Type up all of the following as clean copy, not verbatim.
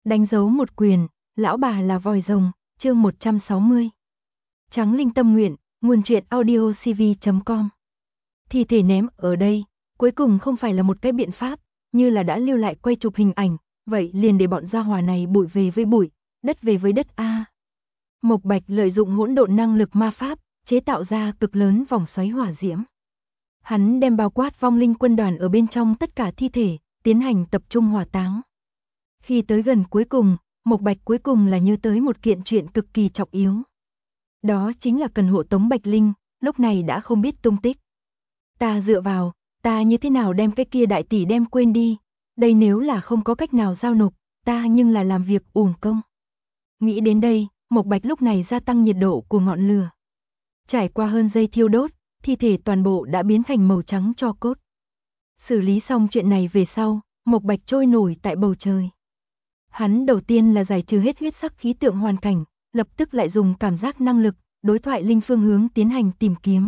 Đánh dấu một quyền, lão bà là vòi rồng, chương 160. Trắng linh tâm nguyện, nguồn truyện audio cv.com. Thi thể ném ở đây, cuối cùng không phải là một cái biện pháp, như là đã lưu lại quay chụp hình ảnh, vậy liền để bọn gia hỏa này bụi về với bụi, đất về với đất a. Mộc Bạch lợi dụng hỗn độn năng lực ma pháp, chế tạo ra cực lớn vòng xoáy hỏa diễm. Hắn đem bao quát vong linh quân đoàn ở bên trong tất cả thi thể, tiến hành tập trung hỏa táng. Khi tới gần cuối cùng, Mộc Bạch cuối cùng là nhớ tới một kiện chuyện cực kỳ trọng yếu. Đó chính là cần hộ tống Bạch Linh, lúc này đã không biết tung tích. Ta dựa vào, ta như thế nào đem cái kia đại tỷ đem quên đi, đây nếu là không có cách nào giao nộp, ta nhưng là làm việc uổng công. Nghĩ đến đây, Mộc Bạch lúc này gia tăng nhiệt độ của ngọn lửa. Trải qua hơn giây thiêu đốt, thi thể toàn bộ đã biến thành màu trắng tro cốt. Xử lý xong chuyện này về sau, Mộc Bạch trôi nổi tại bầu trời. Hắn đầu tiên là giải trừ hết huyết sắc khí tượng hoàn cảnh, lập tức lại dùng cảm giác năng lực, đối thoại linh phương hướng tiến hành tìm kiếm.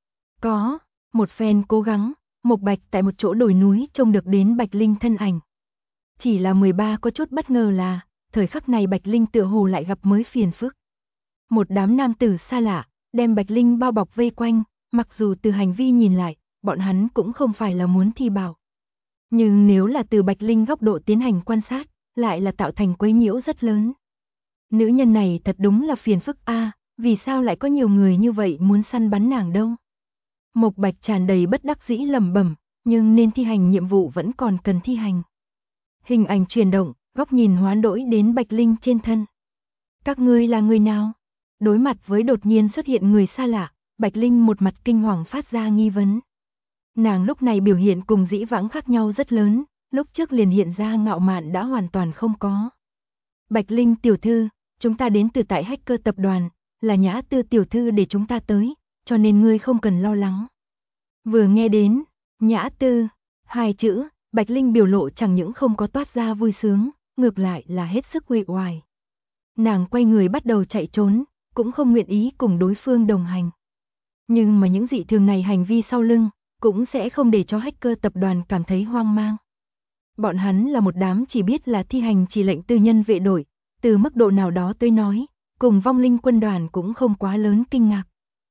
Có, một phen cố gắng, Mộc Bạch tại một chỗ đồi núi trông được đến Bạch Linh thân ảnh. Chỉ là 13 có chút bất ngờ là, thời khắc này Bạch Linh tựa hồ lại gặp mới phiền phức. Một đám nam tử xa lạ, đem Bạch Linh bao bọc vây quanh, mặc dù từ hành vi nhìn lại, bọn hắn cũng không phải là muốn thi bảo. Nhưng nếu là từ Bạch Linh góc độ tiến hành quan sát, lại là tạo thành quấy nhiễu rất lớn. Nữ nhân này thật đúng là phiền phức a, vì sao lại có nhiều người như vậy muốn săn bắn nàng đâu? Mộc Bạch tràn đầy bất đắc dĩ lẩm bẩm, nhưng nên thi hành nhiệm vụ vẫn còn cần thi hành. Hình ảnh chuyển động, góc nhìn hoán đổi đến Bạch Linh trên thân. Các ngươi là người nào? Đối mặt với đột nhiên xuất hiện người xa lạ, Bạch Linh một mặt kinh hoàng phát ra nghi vấn. Nàng lúc này biểu hiện cùng dĩ vãng khác nhau rất lớn, lúc trước liền hiện ra ngạo mạn đã hoàn toàn không có. Bạch Linh tiểu thư, chúng ta đến từ tại hacker tập đoàn, là Nhã Tư tiểu thư để chúng ta tới, cho nên ngươi không cần lo lắng. Vừa nghe đến Nhã Tư, hai chữ, Bạch Linh biểu lộ chẳng những không có toát ra vui sướng, ngược lại là hết sức uể oải. Nàng quay người bắt đầu chạy trốn, cũng không nguyện ý cùng đối phương đồng hành. Nhưng mà những dị thường này hành vi sau lưng, cũng sẽ không để cho hacker tập đoàn cảm thấy hoang mang. Bọn hắn là một đám chỉ biết là thi hành chỉ lệnh tư nhân vệ đội, từ mức độ nào đó tới nói, cùng vong linh quân đoàn cũng không quá lớn kinh ngạc.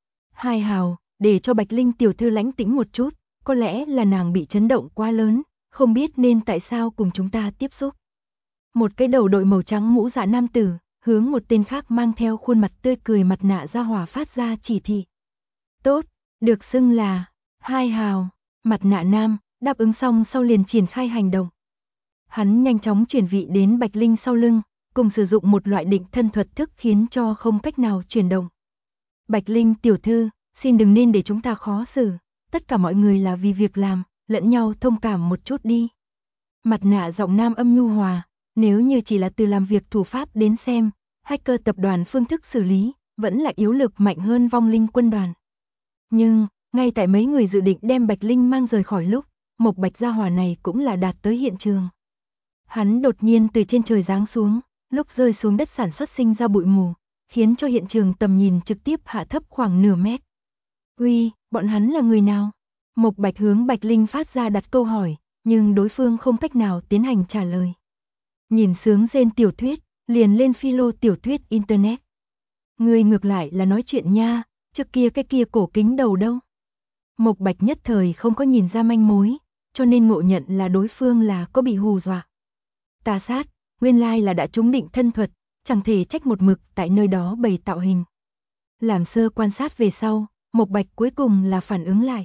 Hai hào, để cho Bạch Linh tiểu thư lãnh tĩnh một chút, có lẽ là nàng bị chấn động quá lớn, không biết nên tại sao cùng chúng ta tiếp xúc. Một cái đầu đội màu trắng mũ dạ nam tử, hướng một tên khác mang theo khuôn mặt tươi cười mặt nạ ra hỏa phát ra chỉ thị. Tốt, được xưng là hai hào, mặt nạ nam, đáp ứng xong sau liền triển khai hành động. Hắn nhanh chóng chuyển vị đến Bạch Linh sau lưng, cùng sử dụng một loại định thân thuật thức khiến cho không cách nào chuyển động. Bạch Linh tiểu thư, xin đừng nên để chúng ta khó xử, tất cả mọi người là vì việc làm, lẫn nhau thông cảm một chút đi. Mặt nạ giọng nam âm nhu hòa, nếu như chỉ là từ làm việc thủ pháp đến xem, hacker tập đoàn phương thức xử lý, vẫn là yếu lực mạnh hơn vong linh quân đoàn. Nhưng, ngay tại mấy người dự định đem Bạch Linh mang rời khỏi lúc, Mộc Bạch gia hỏa này cũng là đạt tới hiện trường. Hắn đột nhiên từ trên trời giáng xuống, lúc rơi xuống đất sản xuất sinh ra bụi mù, khiến cho hiện trường tầm nhìn trực tiếp hạ thấp khoảng nửa mét. Uy, bọn hắn là người nào? Mộc Bạch hướng Bạch Linh phát ra đặt câu hỏi, nhưng đối phương không cách nào tiến hành trả lời. Nhìn sướng rên tiểu thuyết, liền lên philo tiểu thuyết internet. Người ngược lại là nói chuyện nha, trước kia cái kia cổ kính đầu đâu. Mộc Bạch nhất thời không có nhìn ra manh mối, cho nên ngộ nhận là đối phương là có bị hù dọa. Tà sát, nguyên lai là đã trúng định thân thuật, chẳng thể trách một mực tại nơi đó bày tạo hình. Làm sơ quan sát về sau, Mộc Bạch cuối cùng là phản ứng lại.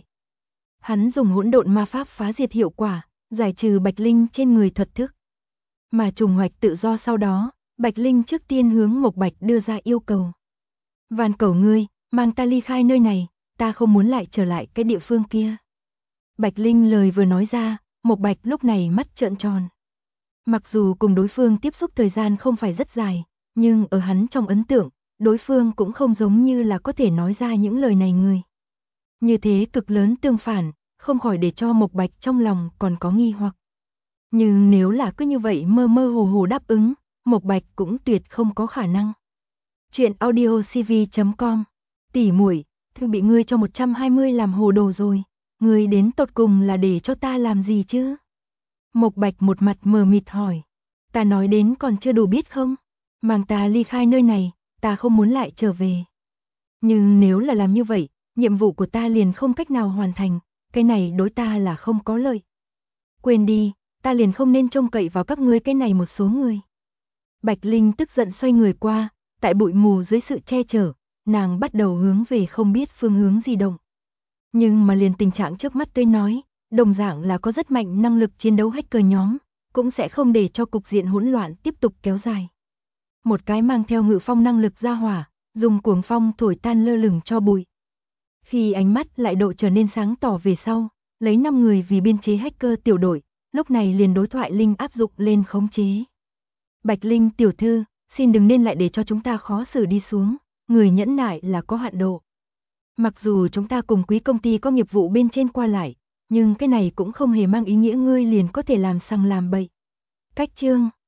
Hắn dùng hỗn độn ma pháp phá diệt hiệu quả, giải trừ Bạch Linh trên người thuật thức. Mà trùng hoạch tự do sau đó, Bạch Linh trước tiên hướng Mộc Bạch đưa ra yêu cầu. Van cầu ngươi, mang ta ly khai nơi này, ta không muốn lại trở lại cái địa phương kia. Bạch Linh lời vừa nói ra, Mộc Bạch lúc này mắt trợn tròn. Mặc dù cùng đối phương tiếp xúc thời gian không phải rất dài, nhưng ở hắn trong ấn tượng, đối phương cũng không giống như là có thể nói ra những lời này người. Như thế cực lớn tương phản, không khỏi để cho Mộc Bạch trong lòng còn có nghi hoặc. Nhưng nếu là cứ như vậy mơ mơ hồ hồ đáp ứng, Mộc Bạch cũng tuyệt không có khả năng. Chuyện audio cv.com. Tỷ muội, thương bị ngươi cho 120 làm hồ đồ rồi, ngươi đến tột cùng là để cho ta làm gì chứ? Mộc Bạch một mặt mờ mịt hỏi. Ta nói đến còn chưa đủ biết không? Mang ta ly khai nơi này, ta không muốn lại trở về. Nhưng nếu là làm như vậy, nhiệm vụ của ta liền không cách nào hoàn thành, cái này đối ta là không có lợi. Quên đi, ta liền không nên trông cậy vào các ngươi cái này một số người. Bạch Linh tức giận xoay người qua, tại bụi mù dưới sự che chở, nàng bắt đầu hướng về không biết phương hướng di động. Nhưng mà liền tình trạng trước mắt tôi nói, đồng dạng là có rất mạnh năng lực chiến đấu hacker nhóm, cũng sẽ không để cho cục diện hỗn loạn tiếp tục kéo dài. Một cái mang theo ngự phong năng lực ra hỏa, dùng cuồng phong thổi tan lơ lửng cho bụi. Khi ánh mắt lại độ trở nên sáng tỏ về sau, lấy 5 người vì biên chế hacker tiểu đội, lúc này liền đối thoại Linh áp dụng lên khống chế. Bạch Linh tiểu thư, xin đừng nên lại để cho chúng ta khó xử đi xuống, người nhẫn nại là có hạn độ. Mặc dù chúng ta cùng quý công ty có nghiệp vụ bên trên qua lại, nhưng cái này cũng không hề mang ý nghĩa ngươi liền có thể làm sằng làm bậy. Cách chương